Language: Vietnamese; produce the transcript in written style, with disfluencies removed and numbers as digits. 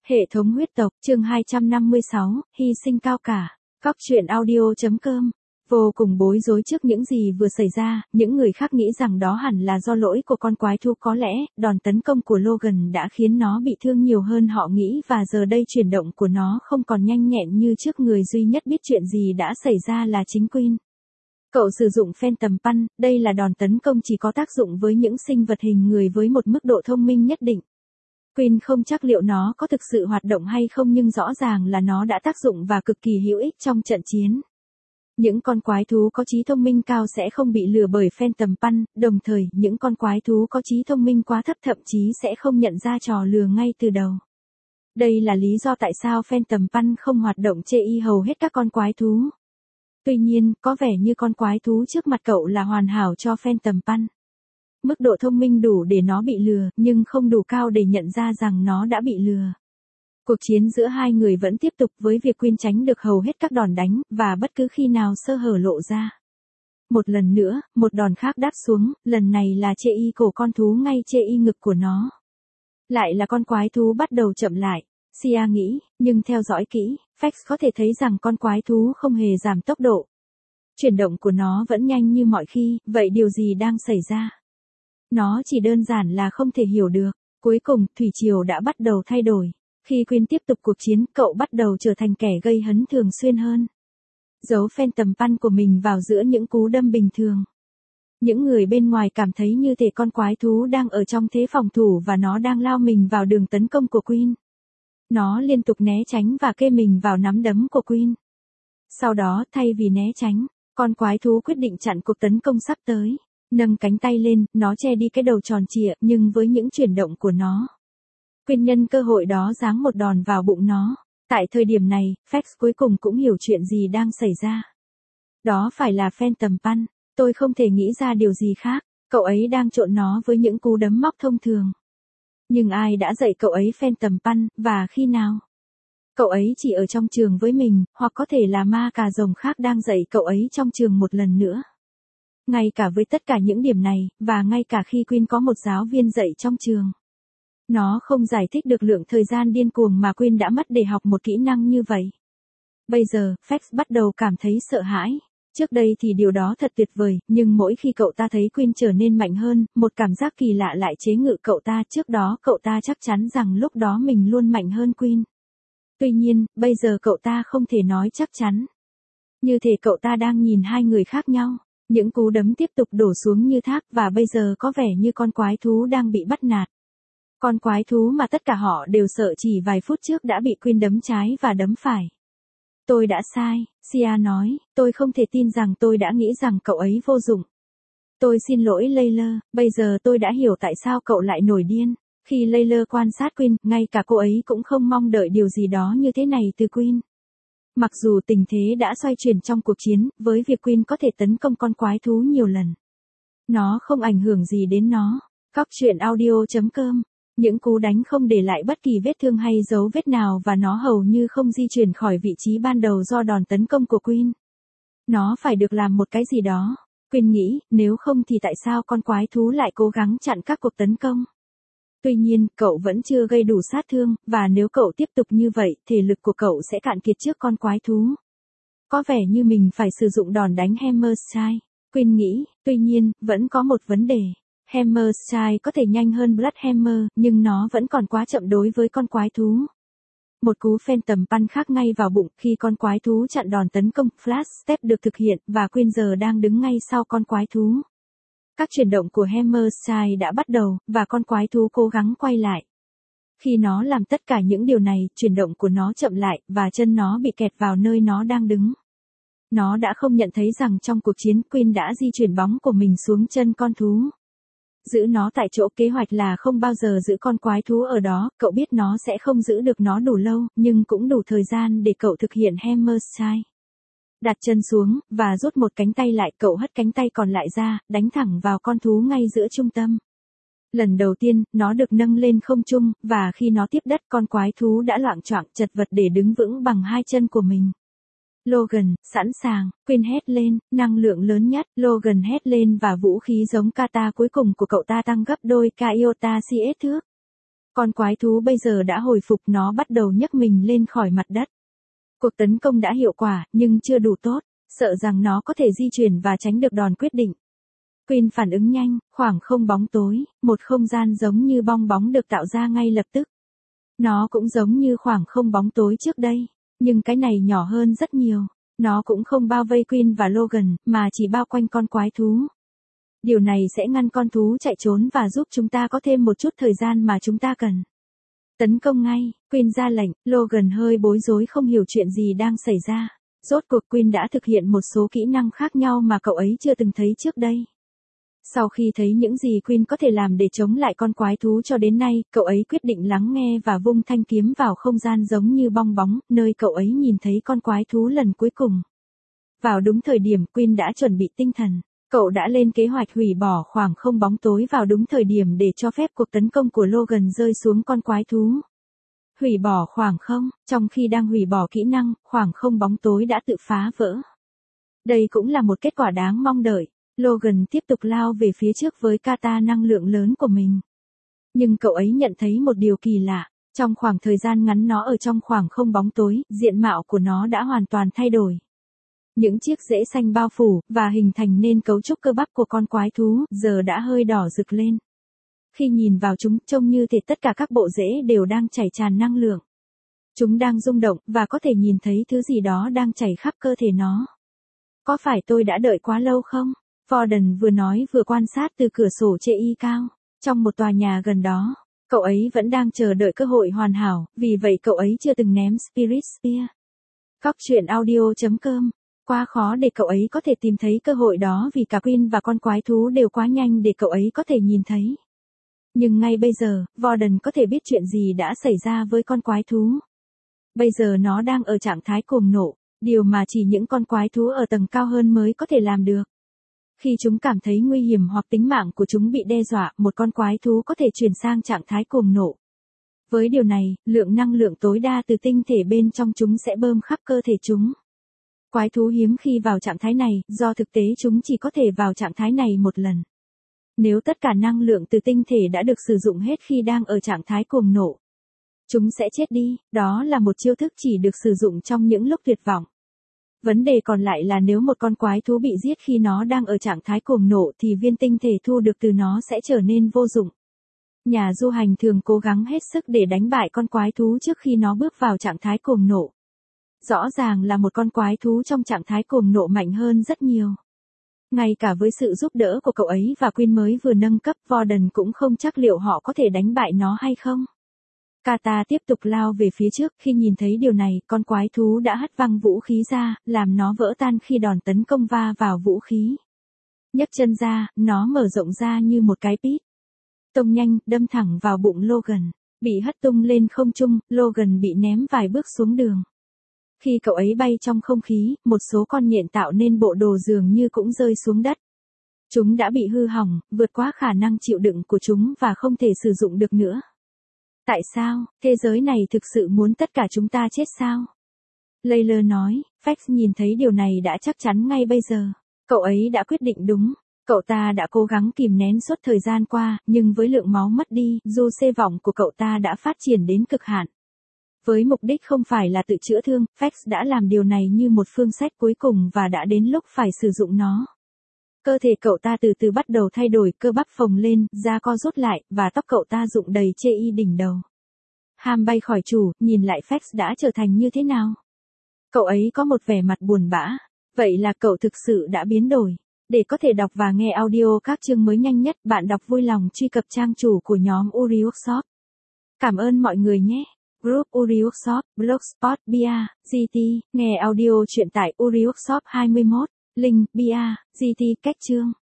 Hệ thống huyết tộc, chương 256, hy sinh cao cả. Cóc truyện audio.com. Vô cùng bối rối trước những gì vừa xảy ra, những người khác nghĩ rằng đó hẳn là do lỗi của con quái thú, có lẽ, đòn tấn công của Logan đã khiến nó bị thương nhiều hơn họ nghĩ và giờ đây chuyển động của nó không còn nhanh nhẹn như trước. Người duy nhất biết chuyện gì đã xảy ra là chính Queen. Cậu sử dụng Phantom Punch, đây là đòn tấn công chỉ có tác dụng với những sinh vật hình người với một mức độ thông minh nhất định. Queen không chắc liệu nó có thực sự hoạt động hay không, nhưng rõ ràng là nó đã tác dụng và cực kỳ hữu ích trong trận chiến. Những con quái thú có trí thông minh cao sẽ không bị lừa bởi Phantom Punch, đồng thời những con quái thú có trí thông minh quá thấp thậm chí sẽ không nhận ra trò lừa ngay từ đầu. Đây là lý do tại sao Phantom Punch không hoạt động chê y hầu hết các con quái thú. Tuy nhiên, có vẻ như con quái thú trước mặt cậu là hoàn hảo cho Phantom Punch. Mức độ thông minh đủ để nó bị lừa, nhưng không đủ cao để nhận ra rằng nó đã bị lừa. Cuộc chiến giữa hai người vẫn tiếp tục với việc Queen tránh được hầu hết các đòn đánh, và bất cứ khi nào sơ hở lộ ra. Một lần nữa, một đòn khác đáp xuống, lần này là chê y cổ con thú ngay chê y ngực của nó. Lại là con quái thú bắt đầu chậm lại, Sia nghĩ, nhưng theo dõi kỹ, Fax có thể thấy rằng con quái thú không hề giảm tốc độ. Chuyển động của nó vẫn nhanh như mọi khi, vậy điều gì đang xảy ra? Nó chỉ đơn giản là không thể hiểu được. Cuối cùng, thủy triều đã bắt đầu thay đổi. Khi Queen tiếp tục cuộc chiến, cậu bắt đầu trở thành kẻ gây hấn thường xuyên hơn. Giấu Phantom Punch của mình vào giữa những cú đâm bình thường. Những người bên ngoài cảm thấy như thể con quái thú đang ở trong thế phòng thủ và nó đang lao mình vào đường tấn công của Queen. Nó liên tục né tránh và kê mình vào nắm đấm của Queen. Sau đó, thay vì né tránh, con quái thú quyết định chặn cuộc tấn công sắp tới. Nâng cánh tay lên, nó che đi cái đầu tròn trịa, nhưng với những chuyển động của nó, Queen nhân cơ hội đó giáng một đòn vào bụng nó. Tại thời điểm này, Fax cuối cùng cũng hiểu chuyện gì đang xảy ra. Đó phải là Phantom Punch, tôi không thể nghĩ ra điều gì khác, cậu ấy đang trộn nó với những cú đấm móc thông thường. Nhưng ai đã dạy cậu ấy Phantom Punch, và khi nào? Cậu ấy chỉ ở trong trường với mình, hoặc có thể là ma cà rồng khác đang dạy cậu ấy trong trường một lần nữa. Ngay cả với tất cả những điểm này, và ngay cả khi Queen có một giáo viên dạy trong trường, nó không giải thích được lượng thời gian điên cuồng mà Queen đã mất để học một kỹ năng như vậy. Bây giờ, Fax bắt đầu cảm thấy sợ hãi. Trước đây thì điều đó thật tuyệt vời, nhưng mỗi khi cậu ta thấy Queen trở nên mạnh hơn, một cảm giác kỳ lạ lại chế ngự cậu ta. Trước đó cậu ta chắc chắn rằng lúc đó mình luôn mạnh hơn Queen. Tuy nhiên, bây giờ cậu ta không thể nói chắc chắn. Như thể cậu ta đang nhìn hai người khác nhau. Những cú đấm tiếp tục đổ xuống như thác, và bây giờ có vẻ như con quái thú đang bị bắt nạt. Con quái thú mà tất cả họ đều sợ chỉ vài phút trước đã bị Queen đấm trái và đấm phải. Tôi đã sai, Sia nói, tôi không thể tin rằng tôi đã nghĩ rằng cậu ấy vô dụng. Tôi xin lỗi Layla, bây giờ tôi đã hiểu tại sao cậu lại nổi điên. Khi Layla quan sát Queen, ngay cả cô ấy cũng không mong đợi điều gì đó như thế này từ Queen. Mặc dù tình thế đã xoay chuyển trong cuộc chiến, với việc Queen có thể tấn công con quái thú nhiều lần, nó không ảnh hưởng gì đến nó. Cóc truyện audio.com. Những cú đánh không để lại bất kỳ vết thương hay dấu vết nào, và nó hầu như không di chuyển khỏi vị trí ban đầu do đòn tấn công của Queen. Nó phải được làm một cái gì đó. Queen nghĩ, nếu không thì tại sao con quái thú lại cố gắng chặn các cuộc tấn công? Tuy nhiên, cậu vẫn chưa gây đủ sát thương, và nếu cậu tiếp tục như vậy, thể lực của cậu sẽ cạn kiệt trước con quái thú. Có vẻ như mình phải sử dụng đòn đánh Hammer Strike, Queen nghĩ. Tuy nhiên, vẫn có một vấn đề. Hammer Strike có thể nhanh hơn Blood Hammer, nhưng nó vẫn còn quá chậm đối với con quái thú. Một cú Phantom Punch khác ngay vào bụng khi con quái thú chặn đòn tấn công. Flash Step được thực hiện, và Queen giờ đang đứng ngay sau con quái thú. Các chuyển động của Hammer Strike đã bắt đầu, và con quái thú cố gắng quay lại. Khi nó làm tất cả những điều này, chuyển động của nó chậm lại, và chân nó bị kẹt vào nơi nó đang đứng. Nó đã không nhận thấy rằng trong cuộc chiến, Queen đã di chuyển bóng của mình xuống chân con thú. Giữ nó tại chỗ, kế hoạch là không bao giờ giữ con quái thú ở đó. Cậu biết nó sẽ không giữ được nó đủ lâu, nhưng cũng đủ thời gian để cậu thực hiện Hammer Strike. Đặt chân xuống, và rút một cánh tay lại, cậu hất cánh tay còn lại ra, đánh thẳng vào con thú ngay giữa trung tâm. Lần đầu tiên, nó được nâng lên không trung, và khi nó tiếp đất, con quái thú đã loạng choạng chật vật để đứng vững bằng hai chân của mình. Logan, sẵn sàng, Queen hét lên, năng lượng lớn nhất. Logan hét lên và vũ khí giống kata cuối cùng của cậu ta tăng gấp đôi Iota CS thước. Con quái thú bây giờ đã hồi phục, nó bắt đầu nhấc mình lên khỏi mặt đất. Cuộc tấn công đã hiệu quả, nhưng chưa đủ tốt, sợ rằng nó có thể di chuyển và tránh được đòn quyết định. Queen phản ứng nhanh, khoảng không bóng tối, một không gian giống như bong bóng được tạo ra ngay lập tức. Nó cũng giống như khoảng không bóng tối trước đây, nhưng cái này nhỏ hơn rất nhiều. Nó cũng không bao vây Queen và Logan, mà chỉ bao quanh con quái thú. Điều này sẽ ngăn con thú chạy trốn và giúp chúng ta có thêm một chút thời gian mà chúng ta cần. Tấn công ngay, Queen ra lệnh, Logan hơi bối rối không hiểu chuyện gì đang xảy ra. Rốt cuộc Queen đã thực hiện một số kỹ năng khác nhau mà cậu ấy chưa từng thấy trước đây. Sau khi thấy những gì Queen có thể làm để chống lại con quái thú cho đến nay, cậu ấy quyết định lắng nghe và vung thanh kiếm vào không gian giống như bong bóng, nơi cậu ấy nhìn thấy con quái thú lần cuối cùng. Vào đúng thời điểm Queen đã chuẩn bị tinh thần, cậu đã lên kế hoạch hủy bỏ khoảng không bóng tối vào đúng thời điểm để cho phép cuộc tấn công của Logan rơi xuống con quái thú. Hủy bỏ khoảng không, trong khi đang hủy bỏ kỹ năng, khoảng không bóng tối đã tự phá vỡ. Đây cũng là một kết quả đáng mong đợi. Logan tiếp tục lao về phía trước với kata năng lượng lớn của mình. Nhưng cậu ấy nhận thấy một điều kỳ lạ, trong khoảng thời gian ngắn nó ở trong khoảng không bóng tối, diện mạo của nó đã hoàn toàn thay đổi. Những chiếc rễ xanh bao phủ, và hình thành nên cấu trúc cơ bắp của con quái thú, giờ đã hơi đỏ rực lên. Khi nhìn vào chúng, trông như thể tất cả các bộ rễ đều đang chảy tràn năng lượng. Chúng đang rung động, và có thể nhìn thấy thứ gì đó đang chảy khắp cơ thể nó. Có phải tôi đã đợi quá lâu không? Warden vừa nói vừa quan sát từ cửa sổ chê y cao. Trong một tòa nhà gần đó, cậu ấy vẫn đang chờ đợi cơ hội hoàn hảo, vì vậy cậu ấy chưa từng ném Spirit Spear. Cóc truyện audio.com. Quá khó để cậu ấy có thể tìm thấy cơ hội đó vì cả Queen và con quái thú đều quá nhanh để cậu ấy có thể nhìn thấy. Nhưng ngay bây giờ, Warden có thể biết chuyện gì đã xảy ra với con quái thú. Bây giờ nó đang ở trạng thái cuồng nộ, điều mà chỉ những con quái thú ở tầng cao hơn mới có thể làm được. Khi chúng cảm thấy nguy hiểm hoặc tính mạng của chúng bị đe dọa, một con quái thú có thể chuyển sang trạng thái cuồng nộ. Với điều này, lượng năng lượng tối đa từ tinh thể bên trong chúng sẽ bơm khắp cơ thể chúng. Quái thú hiếm khi vào trạng thái này, do thực tế chúng chỉ có thể vào trạng thái này một lần. Nếu tất cả năng lượng từ tinh thể đã được sử dụng hết khi đang ở trạng thái cuồng nộ, chúng sẽ chết đi. Đó là một chiêu thức chỉ được sử dụng trong những lúc tuyệt vọng. Vấn đề còn lại là nếu một con quái thú bị giết khi nó đang ở trạng thái cuồng nộ thì viên tinh thể thu được từ nó sẽ trở nên vô dụng. Nhà du hành thường cố gắng hết sức để đánh bại con quái thú trước khi nó bước vào trạng thái cuồng nộ. Rõ ràng là một con quái thú trong trạng thái cuồng nộ mạnh hơn rất nhiều. Ngay cả với sự giúp đỡ của cậu ấy và Queen mới vừa nâng cấp, Warden cũng không chắc liệu họ có thể đánh bại nó hay không. Kata tiếp tục lao về phía trước, khi nhìn thấy điều này, con quái thú đã hất văng vũ khí ra, làm nó vỡ tan khi đòn tấn công va vào vũ khí. Nhấc chân ra, nó mở rộng ra như một cái pít. Tông nhanh, đâm thẳng vào bụng Logan. Bị hất tung lên không trung, Logan bị ném vài bước xuống đường. Khi cậu ấy bay trong không khí, một số con nhện tạo nên bộ đồ dường như cũng rơi xuống đất. Chúng đã bị hư hỏng, vượt quá khả năng chịu đựng của chúng và không thể sử dụng được nữa. Tại sao, thế giới này thực sự muốn tất cả chúng ta chết sao? Layla nói, Fax nhìn thấy điều này đã chắc chắn ngay bây giờ. Cậu ấy đã quyết định đúng. Cậu ta đã cố gắng kìm nén suốt thời gian qua, nhưng với lượng máu mất đi, dù xê vọng của cậu ta đã phát triển đến cực hạn. Với mục đích không phải là tự chữa thương, Fax đã làm điều này như một phương sách cuối cùng và đã đến lúc phải sử dụng nó. Cơ thể cậu ta từ từ bắt đầu thay đổi, cơ bắp phồng lên, da co rút lại, và tóc cậu ta rụng đầy chê y đỉnh đầu. Ham bay khỏi chủ, nhìn lại Fax đã trở thành như thế nào? Cậu ấy có một vẻ mặt buồn bã. Vậy là cậu thực sự đã biến đổi. Để có thể đọc và nghe audio các chương mới nhanh nhất, bạn đọc vui lòng truy cập trang chủ của nhóm Uri Workshop. Cảm ơn mọi người nhé. Group Uri Workshop, Blogspot, Bia, GT, nghe audio truyện tại Uri Workshop 21, link, Bia, GT, cách chương.